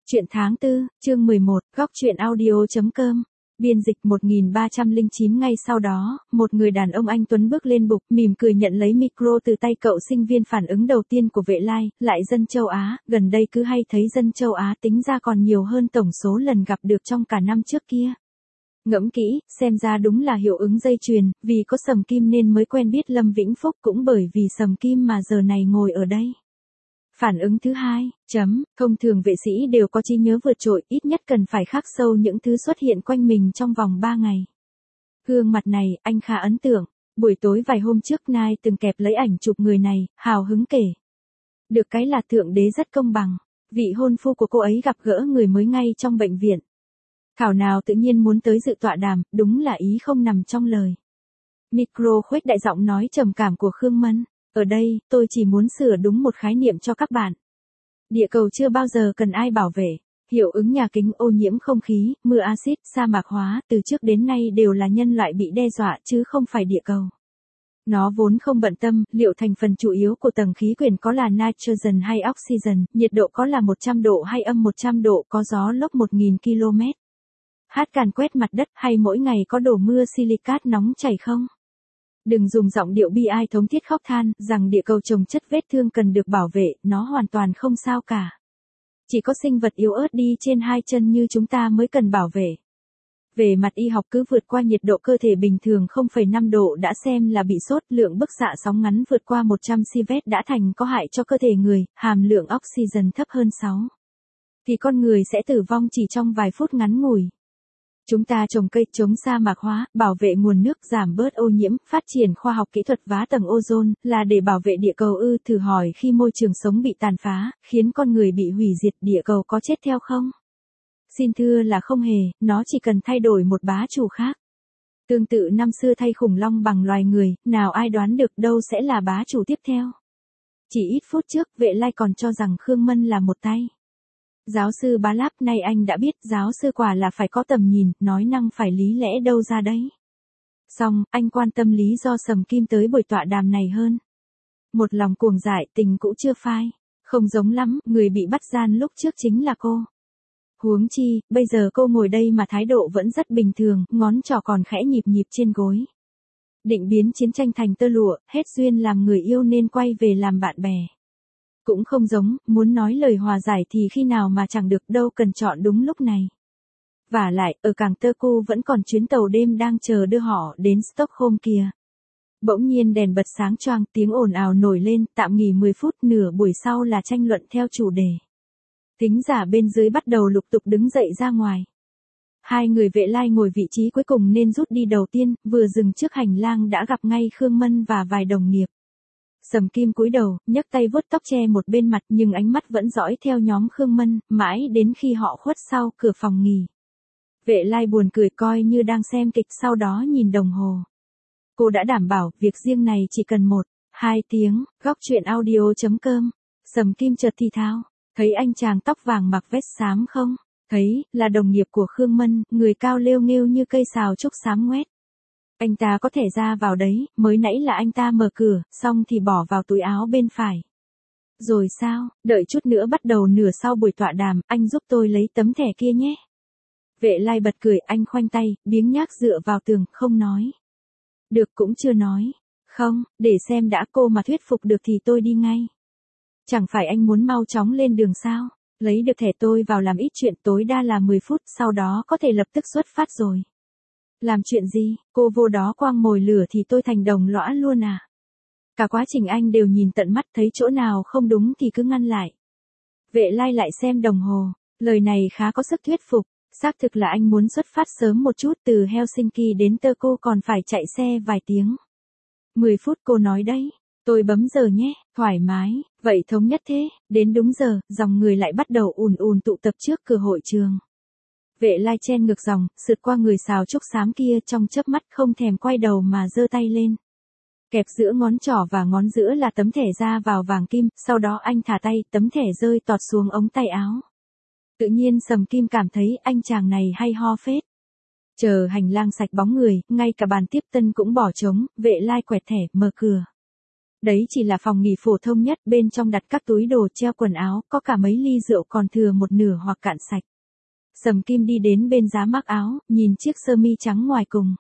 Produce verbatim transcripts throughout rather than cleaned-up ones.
Truyện tháng tư, chương mười một, góc truyện audio chấm com. Biên dịch một nghìn ba trăm lẻ chín. Ngay sau đó, một người đàn ông anh tuấn bước lên bục, mỉm cười nhận lấy micro từ tay cậu sinh viên phản ứng đầu tiên của Vệ Lai, lại dân châu Á, gần đây cứ hay thấy dân châu Á tính ra còn nhiều hơn tổng số lần gặp được trong cả năm trước kia. Ngẫm kỹ, xem ra đúng là hiệu ứng dây chuyền, vì có Sầm Kim nên mới quen biết Lâm Vĩnh Phúc, cũng bởi vì Sầm Kim mà giờ này ngồi ở đây. Phản ứng thứ hai, chấm, thông thường vệ sĩ đều có trí nhớ vượt trội, ít nhất cần phải khắc sâu những thứ xuất hiện quanh mình trong vòng ba ngày. Gương mặt này, anh khá ấn tượng. Buổi tối vài hôm trước Nai từng kẹp lấy ảnh chụp người này, hào hứng kể. Được cái là thượng đế rất công bằng. Vị hôn phu của cô ấy gặp gỡ người mới ngay trong bệnh viện. Thảo nào tự nhiên muốn tới dự tọa đàm, đúng là ý không nằm trong lời. Micro khuếch đại giọng nói trầm cảm của Khương Mân. Ở đây, tôi chỉ muốn sửa đúng một khái niệm cho các bạn. Địa cầu chưa bao giờ cần ai bảo vệ. Hiệu ứng nhà kính, ô nhiễm không khí, mưa axit, sa mạc hóa, từ trước đến nay đều là nhân loại bị đe dọa chứ không phải địa cầu. Nó vốn không bận tâm, liệu thành phần chủ yếu của tầng khí quyển có là nitrogen hay oxygen, nhiệt độ có là một trăm độ hay âm một trăm độ, có gió lốc một nghìn ki lô mét. Hát càn quét mặt đất hay mỗi ngày có đổ mưa silicat nóng chảy không? Đừng dùng giọng điệu bi ai thống thiết khóc than, rằng địa cầu trồng chất vết thương cần được bảo vệ, nó hoàn toàn không sao cả. Chỉ có sinh vật yếu ớt đi trên hai chân như chúng ta mới cần bảo vệ. Về mặt y học cứ vượt qua nhiệt độ cơ thể bình thường không phẩy năm độ đã xem là bị sốt, lượng bức xạ sóng ngắn vượt qua một trăm sievert đã thành có hại cho cơ thể người, hàm lượng oxygen thấp hơn sáu. Thì con người sẽ tử vong chỉ trong vài phút ngắn ngủi. Chúng ta trồng cây chống sa mạc hóa, bảo vệ nguồn nước, giảm bớt ô nhiễm, phát triển khoa học kỹ thuật vá tầng ozone, là để bảo vệ địa cầu ư? Thử hỏi khi môi trường sống bị tàn phá, khiến con người bị hủy diệt, địa cầu có chết theo không? Xin thưa là không hề, nó chỉ cần thay đổi một bá chủ khác. Tương tự năm xưa thay khủng long bằng loài người, nào ai đoán được đâu sẽ là bá chủ tiếp theo. Chỉ ít phút trước, Vệ Lai còn cho rằng Khương Mân là một tay. Giáo sư Bá Láp, nay anh đã biết giáo sư quả là phải có tầm nhìn, nói năng phải lý lẽ đâu ra đấy. Xong, anh quan tâm lý do Sầm Kim tới buổi tọa đàm này hơn. Một lòng cuồng dại, tình cũ chưa phai. Không giống lắm, người bị bắt gian lúc trước chính là cô. Huống chi, bây giờ cô ngồi đây mà thái độ vẫn rất bình thường, ngón trỏ còn khẽ nhịp nhịp trên gối. Định biến chiến tranh thành tơ lụa, hết duyên làm người yêu nên quay về làm bạn bè. Cũng không giống, muốn nói lời hòa giải thì khi nào mà chẳng được, đâu cần chọn đúng lúc này. Vả lại, ở cảng Turku vẫn còn chuyến tàu đêm đang chờ đưa họ đến Stockholm kìa. Bỗng nhiên đèn bật sáng choang, tiếng ồn ào nổi lên, tạm nghỉ mười phút, nửa buổi sau là tranh luận theo chủ đề. Thính giả bên dưới bắt đầu lục tục đứng dậy ra ngoài. Hai người Vệ Lai ngồi vị trí cuối cùng nên rút đi đầu tiên, vừa dừng trước hành lang đã gặp ngay Khương Mân và vài đồng nghiệp. Sầm Kim cúi đầu, nhấc tay vuốt tóc che một bên mặt nhưng ánh mắt vẫn dõi theo nhóm Khương Mân, mãi đến khi họ khuất sau cửa phòng nghỉ. Vệ Lai buồn cười coi như đang xem kịch, sau đó nhìn đồng hồ. Cô đã đảm bảo, việc riêng này chỉ cần một, hai tiếng, góc truyện audio chấm com. Sầm Kim chợt thì thào, thấy anh chàng tóc vàng mặc vest xám không? Thấy, là đồng nghiệp của Khương Mân, người cao lêu nghêu như cây sào trúc xám ngoét. Anh ta có thể ra vào đấy, mới nãy là anh ta mở cửa, xong thì bỏ vào túi áo bên phải. Rồi sao, đợi chút nữa bắt đầu nửa sau buổi tọa đàm, anh giúp tôi lấy tấm thẻ kia nhé. Vệ Lai bật cười, anh khoanh tay, biếng nhác dựa vào tường, không nói. Được cũng chưa nói. Không, để xem đã, cô mà thuyết phục được thì tôi đi ngay. Chẳng phải anh muốn mau chóng lên đường sao? Lấy được thẻ tôi vào làm ít chuyện, tối đa là mười phút, sau đó có thể lập tức xuất phát rồi. Làm chuyện gì, cô vô đó quang mồi lửa thì tôi thành đồng lõa luôn à? Cả quá trình anh đều nhìn tận mắt, thấy chỗ nào không đúng thì cứ ngăn lại. Vệ Lai lại xem đồng hồ, lời này khá có sức thuyết phục, xác thực là anh muốn xuất phát sớm một chút, từ Helsinki đến Turku còn phải chạy xe vài tiếng. mười phút cô nói đấy, tôi bấm giờ nhé, thoải mái, vậy thống nhất thế, đến đúng giờ, dòng người lại bắt đầu ùn ùn tụ tập trước cửa hội trường. Vệ Lai chen ngược dòng, sượt qua người sào trúc xám kia trong chớp mắt không thèm quay đầu mà giơ tay lên. Kẹp giữa ngón trỏ và ngón giữa là tấm thẻ ra vào vàng kim, sau đó anh thả tay, tấm thẻ rơi tọt xuống ống tay áo. Tự nhiên Sầm Kim cảm thấy anh chàng này hay ho phết. Chờ hành lang sạch bóng người, ngay cả bàn tiếp tân cũng bỏ trống, Vệ Lai quẹt thẻ, mở cửa. Đấy chỉ là phòng nghỉ phổ thông nhất, bên trong đặt các túi đồ treo quần áo, có cả mấy ly rượu còn thừa một nửa hoặc cạn sạch. Sầm Kim đi đến bên giá mắc áo, nhìn chiếc sơ mi trắng ngoài cùng.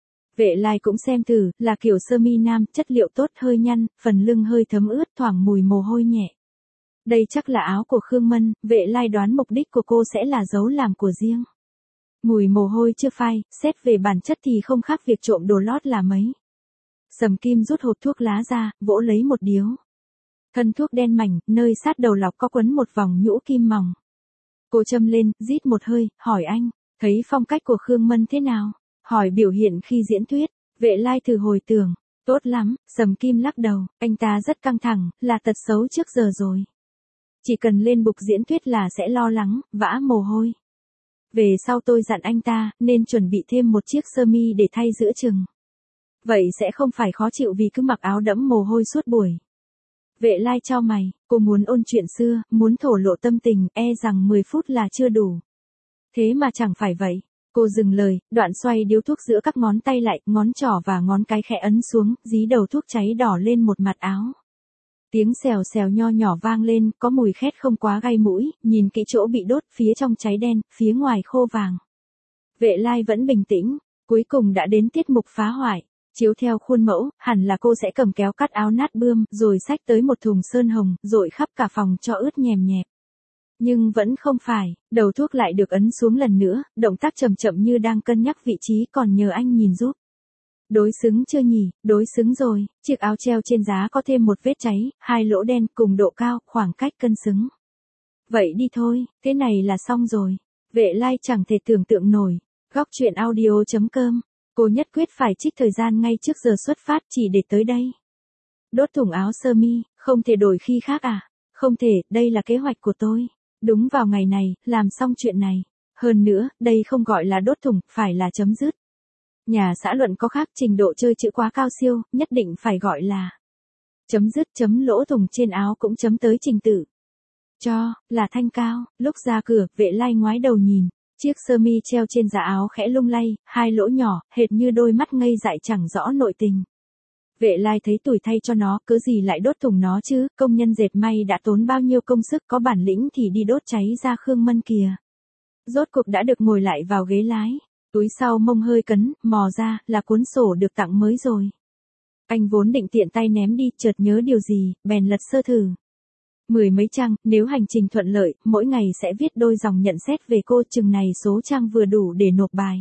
Vệ Lai cũng xem thử, là kiểu sơ mi nam, chất liệu tốt, hơi nhăn, phần lưng hơi thấm ướt, thoảng mùi mồ hôi nhẹ. Đây chắc là áo của Khương Mân, Vệ Lai đoán mục đích của cô sẽ là giấu làm của riêng. Mùi mồ hôi chưa phai, xét về bản chất thì không khác việc trộm đồ lót là mấy. Sầm Kim rút hộp thuốc lá ra, vỗ lấy một điếu. Thân thuốc đen mảnh, nơi sát đầu lọc có quấn một vòng nhũ kim mỏng. Cô châm lên, rít một hơi, hỏi anh, thấy phong cách của Khương Mân thế nào? Hỏi biểu hiện khi diễn thuyết. Vệ Lai thử hồi tưởng, tốt lắm. Sầm Kim lắc đầu, anh ta rất căng thẳng, là tật xấu trước giờ rồi. Chỉ cần lên bục diễn thuyết là sẽ lo lắng, vã mồ hôi. Về sau tôi dặn anh ta, nên chuẩn bị thêm một chiếc sơ mi để thay giữa chừng. Vậy sẽ không phải khó chịu vì cứ mặc áo đẫm mồ hôi suốt buổi. Vệ Lai chau mày, cô muốn ôn chuyện xưa, muốn thổ lộ tâm tình, e rằng mười phút là chưa đủ. Thế mà chẳng phải vậy. Cô dừng lời, đoạn xoay điếu thuốc giữa các ngón tay lại, ngón trỏ và ngón cái khẽ ấn xuống, dí đầu thuốc cháy đỏ lên một mặt áo. Tiếng xèo xèo nho nhỏ vang lên, có mùi khét không quá gây mũi, nhìn kỹ chỗ bị đốt, phía trong cháy đen, phía ngoài khô vàng. Vệ Lai vẫn bình tĩnh, cuối cùng đã đến tiết mục phá hoại. Chiếu theo khuôn mẫu, hẳn là cô sẽ cầm kéo cắt áo nát bươm, rồi xách tới một thùng sơn hồng, rội khắp cả phòng cho ướt nhèm nhẹp. Nhưng vẫn không phải, đầu thuốc lại được ấn xuống lần nữa, động tác chậm chậm như đang cân nhắc vị trí, còn nhờ anh nhìn giúp. Đối xứng chưa nhỉ? Đối xứng rồi, chiếc áo treo trên giá có thêm một vết cháy, hai lỗ đen cùng độ cao, khoảng cách cân xứng. Vậy đi thôi, thế này là xong rồi. Vệ Lai chẳng thể tưởng tượng nổi. Góc truyện audio chấm com. Cô nhất quyết phải trích thời gian ngay trước giờ xuất phát chỉ để tới đây. Đốt thùng áo sơ mi, không thể đổi khi khác à? Không thể, đây là kế hoạch của tôi. Đúng vào ngày này, làm xong chuyện này. Hơn nữa, đây không gọi là đốt thùng, phải là chấm dứt. Nhà xã luận có khác, trình độ chơi chữ quá cao siêu, nhất định phải gọi là chấm dứt. Chấm lỗ thùng trên áo cũng chấm tới trình tự. Cho, là thanh cao. Lúc ra cửa, Vệ Lai ngoái đầu nhìn. Chiếc sơ mi treo trên giá áo khẽ lung lay, hai lỗ nhỏ, hệt như đôi mắt ngây dại chẳng rõ nội tình. Vệ Lai thấy tủi thay cho nó, cớ gì lại đốt thùng nó chứ, công nhân dệt may đã tốn bao nhiêu công sức, có bản lĩnh thì đi đốt cháy ra Khương Mân kìa. Rốt cuộc đã được ngồi lại vào ghế lái, túi sau mông hơi cấn, mò ra, là cuốn sổ được tặng mới rồi. Anh vốn định tiện tay ném đi, chợt nhớ điều gì, bèn lật sơ thử. Mười mấy trang, nếu hành trình thuận lợi, mỗi ngày sẽ viết đôi dòng nhận xét về cô, chừng này số trang vừa đủ để nộp bài.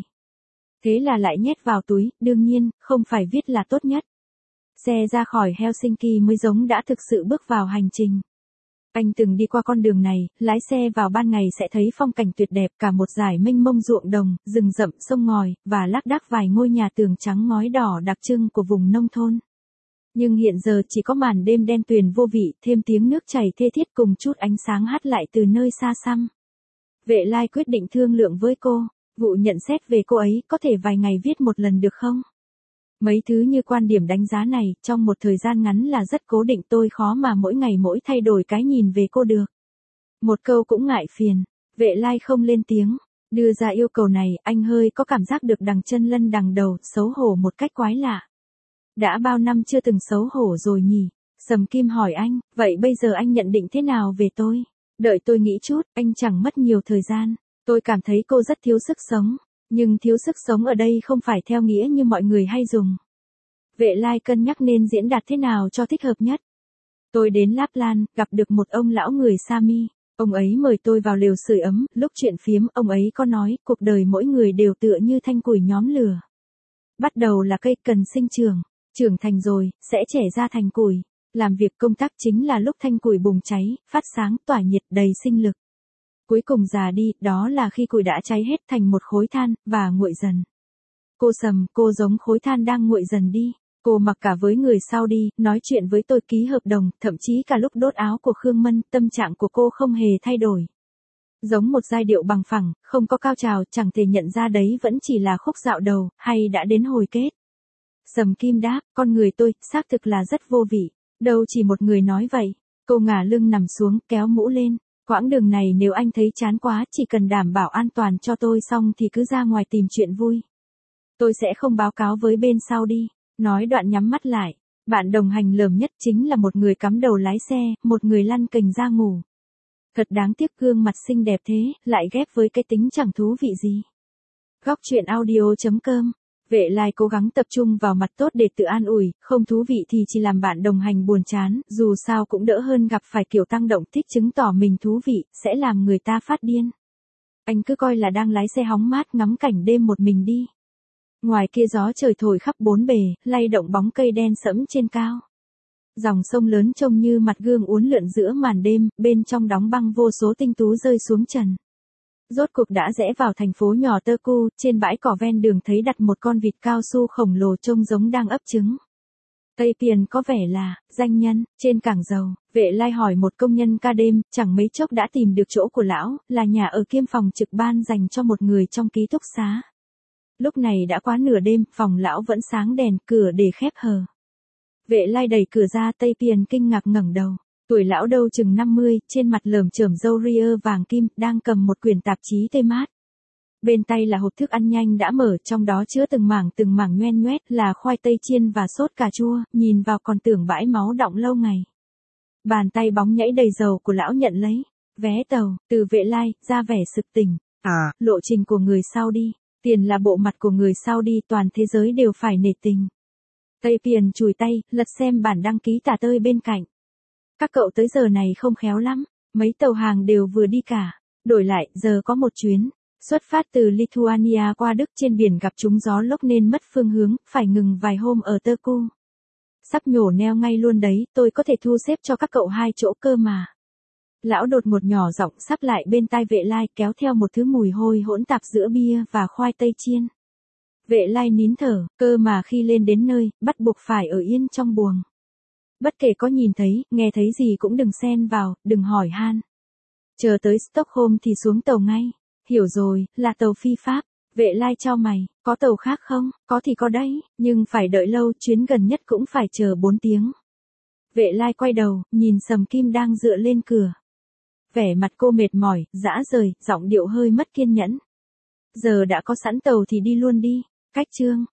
Thế là lại nhét vào túi, đương nhiên, không phải viết là tốt nhất. Xe ra khỏi Helsinki mới giống đã thực sự bước vào hành trình. Anh từng đi qua con đường này, lái xe vào ban ngày sẽ thấy phong cảnh tuyệt đẹp, cả một dải mênh mông ruộng đồng, rừng rậm, sông ngòi, và lác đác vài ngôi nhà tường trắng ngói đỏ đặc trưng của vùng nông thôn. Nhưng hiện giờ chỉ có màn đêm đen tuyền vô vị, thêm tiếng nước chảy thê thiết cùng chút ánh sáng hắt lại từ nơi xa xăm. Vệ Lai quyết định thương lượng với cô, vụ nhận xét về cô ấy có thể vài ngày viết một lần được không? Mấy thứ như quan điểm đánh giá này, trong một thời gian ngắn là rất cố định, tôi khó mà mỗi ngày mỗi thay đổi cái nhìn về cô được. Một câu cũng ngại phiền, Vệ Lai không lên tiếng, đưa ra yêu cầu này, anh hơi có cảm giác được đằng chân lân đằng đầu, xấu hổ một cách quái lạ. Đã bao năm chưa từng xấu hổ rồi nhỉ? Sầm Kim hỏi anh, vậy bây giờ anh nhận định thế nào về tôi? Đợi tôi nghĩ chút, anh chẳng mất nhiều thời gian. Tôi cảm thấy cô rất thiếu sức sống. Nhưng thiếu sức sống ở đây không phải theo nghĩa như mọi người hay dùng. Vệ Lai cân nhắc nên diễn đạt thế nào cho thích hợp nhất. Tôi đến Lapland, gặp được một ông lão người Sami. Ông ấy mời tôi vào lều sưởi ấm, lúc chuyện phiếm, ông ấy có nói, cuộc đời mỗi người đều tựa như thanh củi nhóm lửa. Bắt đầu là cây cần sinh trưởng, trưởng thành rồi, sẽ trẻ ra thành củi. Làm việc công tác chính là lúc thanh củi bùng cháy, phát sáng, tỏa nhiệt, đầy sinh lực. Cuối cùng già đi, đó là khi củi đã cháy hết thành một khối than, và nguội dần. Cô Sầm, cô giống khối than đang nguội dần đi. Cô mặc cả với người sau đi, nói chuyện với tôi, ký hợp đồng, thậm chí cả lúc đốt áo của Khương Mân, tâm trạng của cô không hề thay đổi. Giống một giai điệu bằng phẳng, không có cao trào, chẳng thể nhận ra đấy vẫn chỉ là khúc dạo đầu, hay đã đến hồi kết. Sầm Kim đáp, con người tôi, xác thực là rất vô vị. Đâu chỉ một người nói vậy. Cô ngả lưng nằm xuống, kéo mũ lên. Quãng đường này nếu anh thấy chán quá, chỉ cần đảm bảo an toàn cho tôi xong thì cứ ra ngoài tìm chuyện vui. Tôi sẽ không báo cáo với bên sau đi. Nói đoạn nhắm mắt lại. Bạn đồng hành lởm nhất chính là một người cắm đầu lái xe, một người lăn kềnh ra ngủ. Thật đáng tiếc gương mặt xinh đẹp thế, lại ghép với cái tính chẳng thú vị gì. Góc chuyện audio chấm com. Vệ Lai cố gắng tập trung vào mặt tốt để tự an ủi, không thú vị thì chỉ làm bạn đồng hành buồn chán, dù sao cũng đỡ hơn gặp phải kiểu tăng động thích chứng tỏ mình thú vị, sẽ làm người ta phát điên. Anh cứ coi là đang lái xe hóng mát ngắm cảnh đêm một mình đi. Ngoài kia gió trời thổi khắp bốn bề, lay động bóng cây đen sẫm trên cao. Dòng sông lớn trông như mặt gương uốn lượn giữa màn đêm, bên trong đóng băng vô số tinh tú rơi xuống trần. Rốt cuộc đã rẽ vào thành phố nhỏ Turku, trên bãi cỏ ven đường thấy đặt một con vịt cao su khổng lồ trông giống đang ấp trứng. Tây Tiền có vẻ là danh nhân. Trên cảng dầu, Vệ Lai hỏi một công nhân ca đêm, chẳng mấy chốc đã tìm được chỗ của lão, là nhà ở kiêm phòng trực ban dành cho một người trong ký túc xá. Lúc này đã quá nửa đêm, phòng lão vẫn sáng đèn, cửa để khép hờ. Vệ Lai đẩy cửa ra, Tây Tiền kinh ngạc ngẩng đầu. Tuổi lão đâu chừng năm mươi, trên mặt lởm chởm râu ria vàng kim, đang cầm một quyển tạp chí tê mát. Bên tay là hộp thức ăn nhanh đã mở, trong đó chứa từng mảng từng mảng nhoen nhoét là khoai tây chiên và sốt cà chua, nhìn vào còn tưởng bãi máu đọng lâu ngày. Bàn tay bóng nhảy đầy dầu của lão nhận lấy. Vé tàu, từ Vệ Lai, ra vẻ sực tỉnh. À, lộ trình của người Saudi. Tiền là bộ mặt của người Saudi, toàn thế giới đều phải nể tình. Tây Tiền chùi tay, lật xem bản đăng ký tả tơi bên cạnh. Các cậu tới giờ này không khéo lắm, mấy tàu hàng đều vừa đi cả. Đổi lại, giờ có một chuyến. Xuất phát từ Lithuania qua Đức, trên biển gặp trúng gió lốc nên mất phương hướng, phải ngừng vài hôm ở Turku. Sắp nhổ neo ngay luôn đấy, tôi có thể thu xếp cho các cậu hai chỗ cơ mà. Lão đột một nhỏ giọng sắp lại bên tai Vệ Lai, kéo theo một thứ mùi hôi hỗn tạp giữa bia và khoai tây chiên. Vệ Lai nín thở, cơ mà khi lên đến nơi, bắt buộc phải ở yên trong buồng. Bất kể có nhìn thấy, nghe thấy gì cũng đừng xen vào, đừng hỏi han. Chờ tới Stockholm thì xuống tàu ngay. Hiểu rồi, là tàu phi pháp. Vệ Lai chau mày, có tàu khác không? Có thì có đấy, nhưng phải đợi lâu, chuyến gần nhất cũng phải chờ bốn tiếng. Vệ Lai quay đầu, nhìn Sầm Kim đang dựa lên cửa. Vẻ mặt cô mệt mỏi, rã rời, giọng điệu hơi mất kiên nhẫn. Giờ đã có sẵn tàu thì đi luôn đi. Cách chương.